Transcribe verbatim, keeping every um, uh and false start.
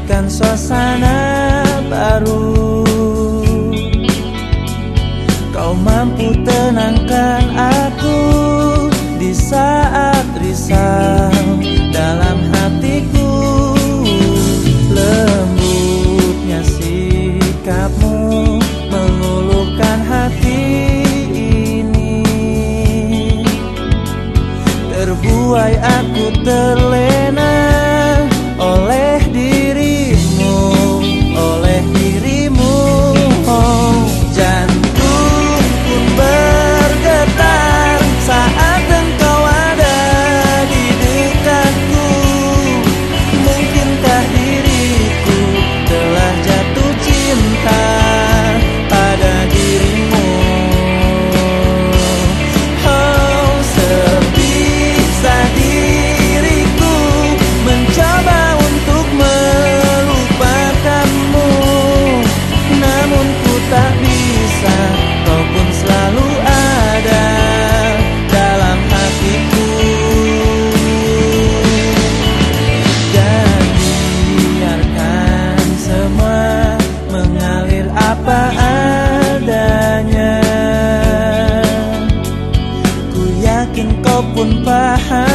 memberikan suasana baru. Kau mampu tenangkan aku di saat risau dalam hatiku. Lembutnya sikapmu meluluhkan hati ini. Terbuai aku terlena oleh dirimu, oleh dirimu. Oh, jantung pun bergetar saat engkau ada di dekatku. Mungkinkah diriku telah jatuh cinta pada dirimu? Oh, sebisa diriku mencoba untuk melupakanmu, namun ku tak bisa. Kau pun selalu ada dalam hatiku. Dan biarkan semua mengalir apa adanya. Ku yakin kau pun paham